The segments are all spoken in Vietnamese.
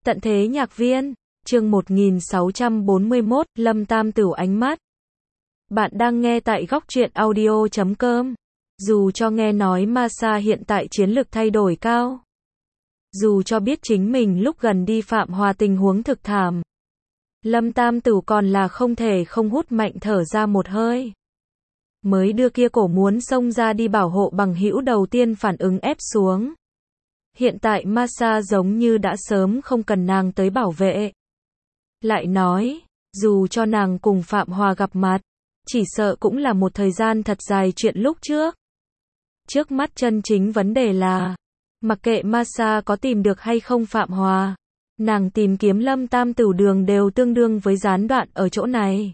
Tận thế nhạc viên, chương 1641, Lâm Tam Tửu ánh mắt. Bạn đang nghe tại góc truyện audio.com. Dù cho nghe nói Masa hiện tại chiến lực thay đổi cao. Dù cho biết chính mình lúc gần đi Phạm Hòa tình huống thực thảm. Lâm Tam Tửu còn là không thể không hút mạnh thở ra một hơi. Mới đưa kia cổ muốn xông ra đi bảo hộ bằng hữu đầu tiên phản ứng ép xuống. Hiện tại Masa giống như đã sớm không cần nàng tới bảo vệ. Lại nói, dù cho nàng cùng Phạm Hòa gặp mặt, chỉ sợ cũng là một thời gian thật dài chuyện lúc trước. Trước mắt chân chính vấn đề là, mặc kệ Masa có tìm được hay không Phạm Hòa, nàng tìm kiếm Lâm Tam Tửu đường đều tương đương với gián đoạn ở chỗ này.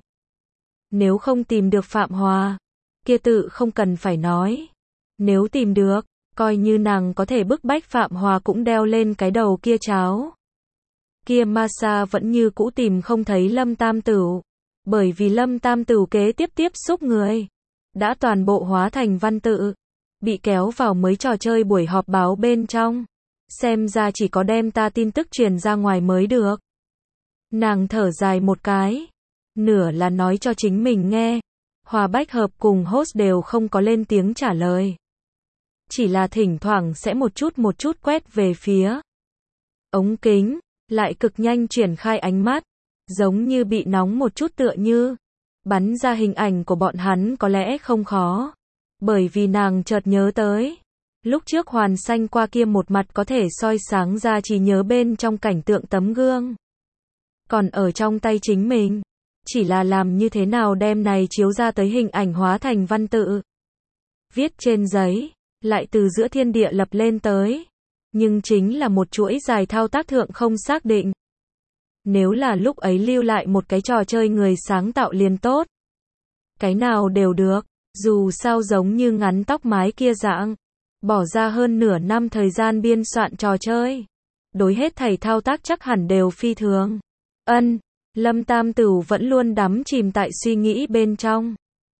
Nếu không tìm được Phạm Hòa, kia tự không cần phải nói. Nếu tìm được, coi như nàng có thể bức bách Phạm Hòa cũng đeo lên cái đầu kia cháo. Kia Masa vẫn như cũ tìm không thấy Lâm Tam Tửu. Bởi vì Lâm Tam Tửu kế tiếp xúc người đã toàn bộ hóa thành văn tự, bị kéo vào mấy trò chơi buổi họp báo bên trong. Xem ra chỉ có đem ta tin tức truyền ra ngoài mới được. Nàng thở dài một cái. Nửa là nói cho chính mình nghe. Hòa Bách Hợp cùng host đều không có lên tiếng trả lời. Chỉ là thỉnh thoảng sẽ một chút quét về phía ống kính, lại cực nhanh triển khai ánh mắt, giống như bị nóng một chút tựa như. Bắn ra hình ảnh của bọn hắn có lẽ không khó. Bởi vì nàng chợt nhớ tới. Lúc trước Hoàn Xanh qua kia một mặt có thể soi sáng ra trí nhớ bên trong cảnh tượng tấm gương. Còn ở trong tay chính mình. Chỉ là làm như thế nào đem này chiếu ra tới hình ảnh hóa thành văn tự. Viết trên giấy. Lại từ giữa thiên địa lập lên tới. Nhưng chính là một chuỗi dài thao tác thượng không xác định. Nếu là lúc ấy lưu lại một cái trò chơi người sáng tạo liền tốt. Cái nào đều được, dù sao giống như ngắn tóc mái kia dạng. Bỏ ra hơn nửa năm thời gian biên soạn trò chơi. Đối hết thảy thao tác chắc hẳn đều phi thường. Lâm Tam Tửu vẫn luôn đắm chìm tại suy nghĩ bên trong.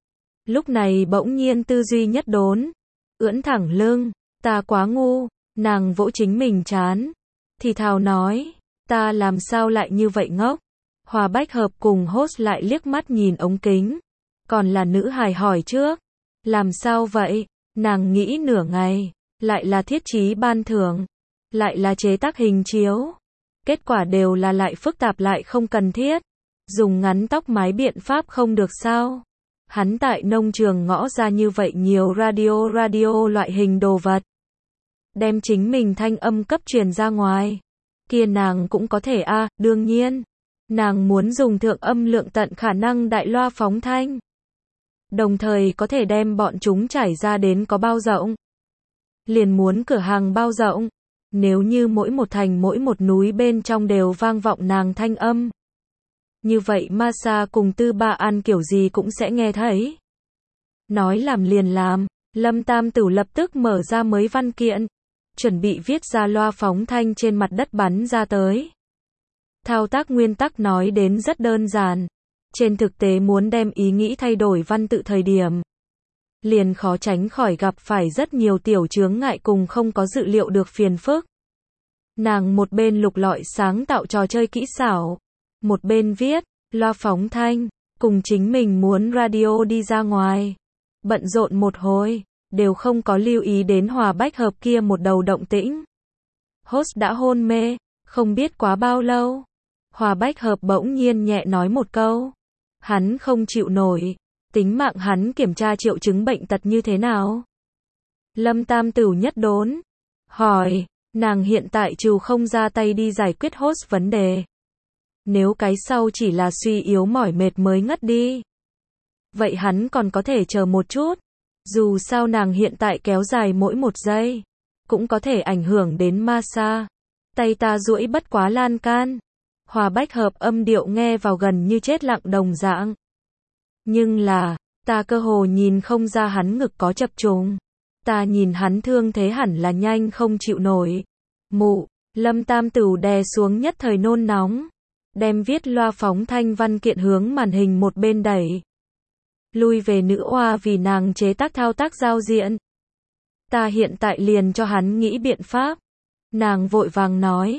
Lúc này bỗng nhiên tư duy nhất đốn. Ưỡn thẳng lưng, ta quá ngu, nàng vỗ chính mình chán. Thì thào nói, ta làm sao lại như vậy ngốc. Hòa Bách Hợp cùng host lại liếc mắt nhìn ống kính. Còn là nữ hài hỏi trước. Làm sao vậy? Nàng nghĩ nửa ngày. Lại là thiết trí ban thưởng. Lại là chế tác hình chiếu. Kết quả đều là lại phức tạp lại không cần thiết. Dùng ngắn tóc mái biện pháp không được sao? Hắn tại nông trường ngõ ra như vậy nhiều radio loại hình đồ vật. Đem chính mình thanh âm cấp truyền ra ngoài. Kia nàng cũng có thể đương nhiên. Nàng muốn dùng thượng âm lượng tận khả năng đại loa phóng thanh. Đồng thời có thể đem bọn chúng trải ra đến có bao rộng. Liền muốn cửa hàng bao rộng. Nếu như mỗi một thành mỗi một núi bên trong đều vang vọng nàng thanh âm. Như vậy Masa cùng Tư Ba An kiểu gì cũng sẽ nghe thấy. Nói làm liền làm, Lâm Tam Tửu lập tức mở ra mới văn kiện. Chuẩn bị viết ra loa phóng thanh trên mặt đất bắn ra tới. Thao tác nguyên tắc nói đến rất đơn giản. Trên thực tế muốn đem ý nghĩ thay đổi văn tự thời điểm. Liền khó tránh khỏi gặp phải rất nhiều tiểu chướng ngại cùng không có dự liệu được phiền phức. Nàng một bên lục lọi sáng tạo trò chơi kỹ xảo. Một bên viết, loa phóng thanh, cùng chính mình muốn radio đi ra ngoài. Bận rộn một hồi, đều không có lưu ý đến Hòa Bách Hợp kia một đầu động tĩnh. Host đã hôn mê, không biết quá bao lâu. Hòa Bách Hợp bỗng nhiên nhẹ nói một câu. Hắn không chịu nổi, tính mạng hắn kiểm tra triệu chứng bệnh tật như thế nào. Lâm Tam Tửu nhất đốn, hỏi, nàng hiện tại trừ không ra tay đi giải quyết host vấn đề. Nếu cái sau chỉ là suy yếu mỏi mệt mới ngất đi. Vậy hắn còn có thể chờ một chút. Dù sao nàng hiện tại kéo dài mỗi một giây. Cũng có thể ảnh hưởng đến Masa. Tay ta duỗi bất quá lan can. Hòa Bách Hợp âm điệu nghe vào gần như chết lặng đồng dạng. Nhưng là, ta cơ hồ nhìn không ra hắn ngực có chập trùng. Ta nhìn hắn thương thế hẳn là nhanh không chịu nổi. Lâm Tam Tửu đè xuống nhất thời nôn nóng. Đem viết loa phóng thanh văn kiện hướng màn hình một bên đẩy. Lui về nữ oa vì nàng chế tác thao tác giao diện. Ta hiện tại liền cho hắn nghĩ biện pháp. Nàng vội vàng nói.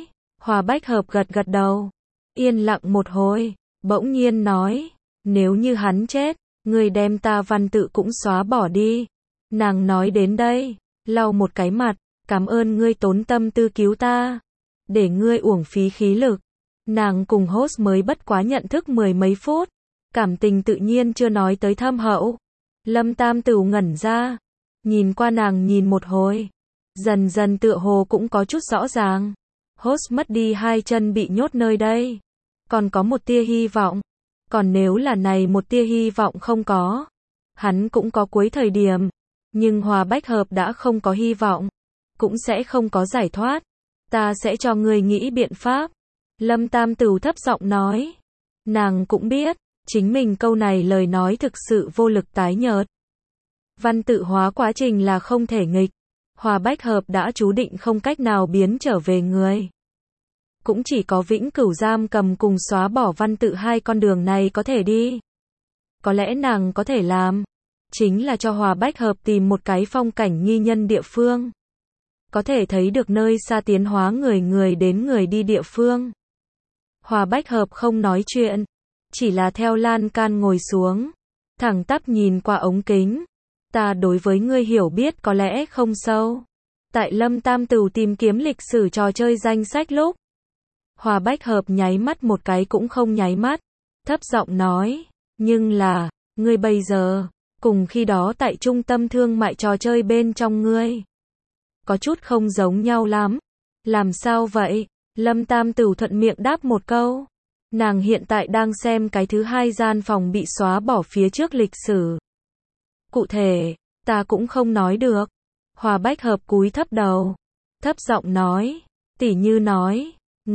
Hòa Bách Hợp gật gật đầu. Yên lặng một hồi, bỗng nhiên nói, nếu như hắn chết, ngươi đem ta văn tự cũng xóa bỏ đi. Nàng nói đến đây, lau một cái mặt, cảm ơn ngươi tốn tâm tư cứu ta. Để ngươi uổng phí khí lực. Nàng cùng host mới bất quá nhận thức 10 mấy phút. Cảm tình tự nhiên chưa nói tới thâm hậu. Lâm Tam Tửu ngẩn ra. Nhìn qua nàng nhìn một hồi. Dần dần tựa hồ cũng có chút rõ ràng. Host mất đi hai chân bị nhốt nơi đây. Còn có một tia hy vọng. Còn nếu là này một tia hy vọng không có. Hắn cũng có cuối thời điểm. Nhưng Hòa Bách Hợp đã không có hy vọng. Cũng sẽ không có giải thoát. Ta sẽ cho ngươi nghĩ biện pháp. Lâm Tam Tửu thấp giọng nói. Nàng cũng biết. Chính mình câu này lời nói thực sự vô lực tái nhợt. Văn tự hóa quá trình là không thể nghịch. Hòa Bách Hợp đã chú định không cách nào biến trở về người. Cũng chỉ có vĩnh cửu giam cầm cùng xóa bỏ văn tự hai con đường này có thể đi. Có lẽ nàng có thể làm. Chính là cho Hòa Bách Hợp tìm một cái phong cảnh nghi nhân địa phương. Có thể thấy được nơi xa tiến hóa người đến người đi địa phương. Hòa Bách Hợp không nói chuyện. Chỉ là theo lan can ngồi xuống. Thẳng tắp nhìn qua ống kính. Ta đối với ngươi hiểu biết có lẽ không sâu. Tại Lâm Tam Tửu tìm kiếm lịch sử trò chơi danh sách lúc. Hòa Bách Hợp nháy mắt một cái cũng không nháy mắt. Thấp giọng nói. Nhưng là, ngươi bây giờ, cùng khi đó tại trung tâm thương mại trò chơi bên trong ngươi. Có chút không giống nhau lắm. Làm sao vậy? Lâm Tam Tửu thuận miệng đáp một câu. Nàng hiện tại đang xem cái thứ hai gian phòng bị xóa bỏ phía trước lịch sử. Cụ thể, ta cũng không nói được. Hòa Bách Hợp cúi thấp đầu. Thấp giọng nói. Tỉ như nói.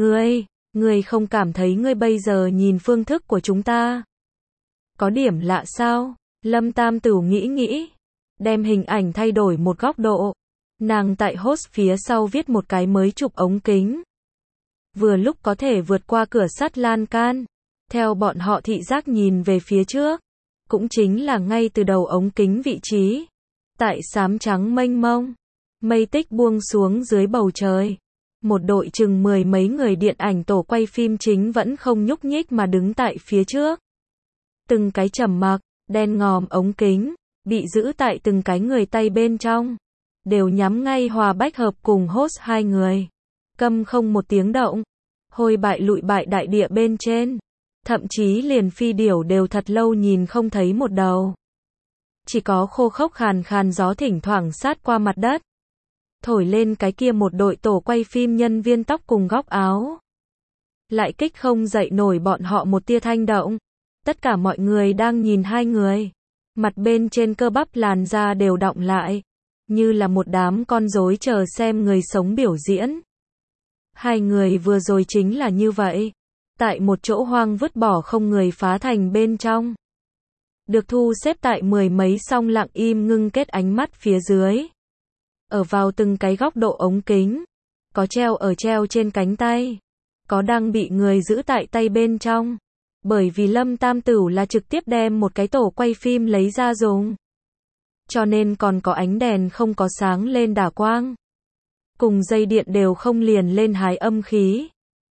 Ngươi không cảm thấy ngươi bây giờ nhìn phương thức của chúng ta. Có điểm lạ sao? Lâm Tam Tửu nghĩ. Đem hình ảnh thay đổi một góc độ. Nàng tại host phía sau viết một cái mới chụp ống kính. Vừa lúc có thể vượt qua cửa sắt lan can. Theo bọn họ thị giác nhìn về phía trước. Cũng chính là ngay từ đầu ống kính vị trí. Tại xám trắng mênh mông. Mây tích buông xuống dưới bầu trời. Một đội chừng 10 mấy người điện ảnh tổ quay phim chính vẫn không nhúc nhích mà đứng tại phía trước. Từng cái trầm mặc, đen ngòm ống kính, bị giữ tại từng cái người tay bên trong. Đều nhắm ngay Hòa Bách Hợp cùng host hai người. Câm không một tiếng động. Hôi bại lụi bại đại địa bên trên. Thậm chí liền phi điểu đều thật lâu nhìn không thấy một đầu. Chỉ có khô khốc khàn khàn gió thỉnh thoảng sát qua mặt đất. Thổi lên cái kia một đội tổ quay phim nhân viên tóc cùng góc áo. Lại kích không dậy nổi bọn họ một tia thanh động. Tất cả mọi người đang nhìn hai người. Mặt bên trên cơ bắp làn da đều đọng lại. Như là một đám con rối chờ xem người sống biểu diễn. Hai người vừa rồi chính là như vậy. Tại một chỗ hoang vứt bỏ không người phá thành bên trong. Được thu xếp tại 10 mấy song lặng im ngưng kết ánh mắt phía dưới. Ở vào từng cái góc độ ống kính. Có treo trên cánh tay. Có đang bị người giữ tại tay bên trong. Bởi vì Lâm Tam Tửu là trực tiếp đem một cái tổ quay phim lấy ra dùng. Cho nên còn có ánh đèn không có sáng lên đả quang. Cùng dây điện đều không liền lên hái âm khí.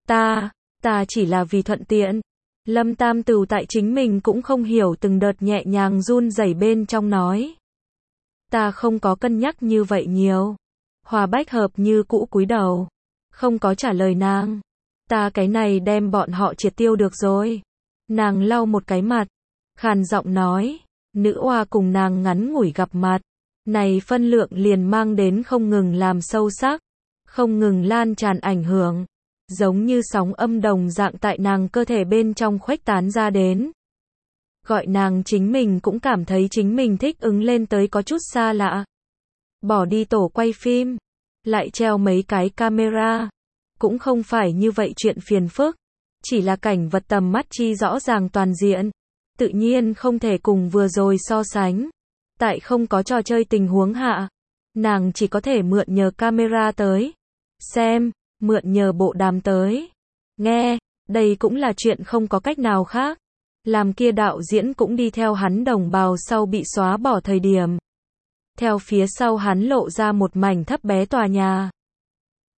Ta chỉ là vì thuận tiện. Lâm Tam Tửu tại chính mình cũng không hiểu từng đợt nhẹ nhàng run rẩy bên trong nói. Ta không có cân nhắc như vậy nhiều. Hòa Bách Hợp như cũ cúi đầu. Không có trả lời nàng. Ta cái này đem bọn họ triệt tiêu được rồi. Nàng lau một cái mặt. Khàn giọng nói. Nữ oa cùng nàng ngắn ngủi gặp mặt. Này phân lượng liền mang đến không ngừng làm sâu sắc. Không ngừng lan tràn ảnh hưởng. Giống như sóng âm đồng dạng tại nàng cơ thể bên trong khuếch tán ra đến. Gọi nàng chính mình cũng cảm thấy chính mình thích ứng lên tới có chút xa lạ. Bỏ đi tổ quay phim. Lại treo mấy cái camera. Cũng không phải như vậy chuyện phiền phức. Chỉ là cảnh vật tầm mắt chi rõ ràng toàn diện. Tự nhiên không thể cùng vừa rồi so sánh. Tại không có trò chơi tình huống hạ. Nàng chỉ có thể mượn nhờ camera tới. Xem, mượn nhờ bộ đàm tới. Nghe, đây cũng là chuyện không có cách nào khác. Làm kia đạo diễn cũng đi theo hắn đồng bào sau bị xóa bỏ thời điểm. Theo phía sau hắn lộ ra một mảnh thấp bé tòa nhà.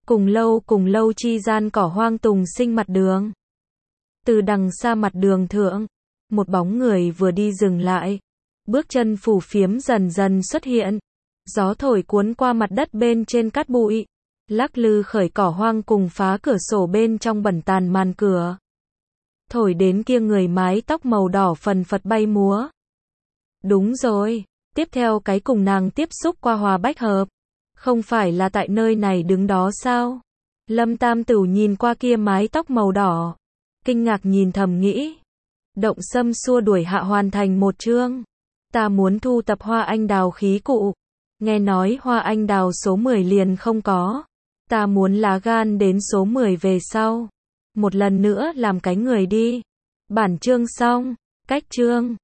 cùng lâu chi gian cỏ hoang tùng sinh mặt đường. Từ đằng xa mặt đường thượng, một bóng người vừa đi dừng lại. Bước chân phù phiếm dần dần xuất hiện. Gió thổi cuốn qua mặt đất bên trên cát bụi. Lắc lư khởi cỏ hoang cùng phá cửa sổ bên trong bẩn tàn màn cửa. Thổi đến kia người mái tóc màu đỏ phần phật bay múa. Đúng rồi, tiếp theo cái cùng nàng tiếp xúc qua Hòa Bách Hợp. Không phải là tại nơi này đứng đó sao? Lâm Tam Tửu nhìn qua kia mái tóc màu đỏ. Kinh ngạc nhìn thầm nghĩ. Động Sâm xua đuổi hạ hoàn thành một chương. Ta muốn thu tập hoa anh đào khí cụ. Nghe nói hoa anh đào số 10 liền không có. Ta muốn lá gan đến số 10 về sau. Một lần nữa làm cái người đi. Bản chương xong. Cách chương.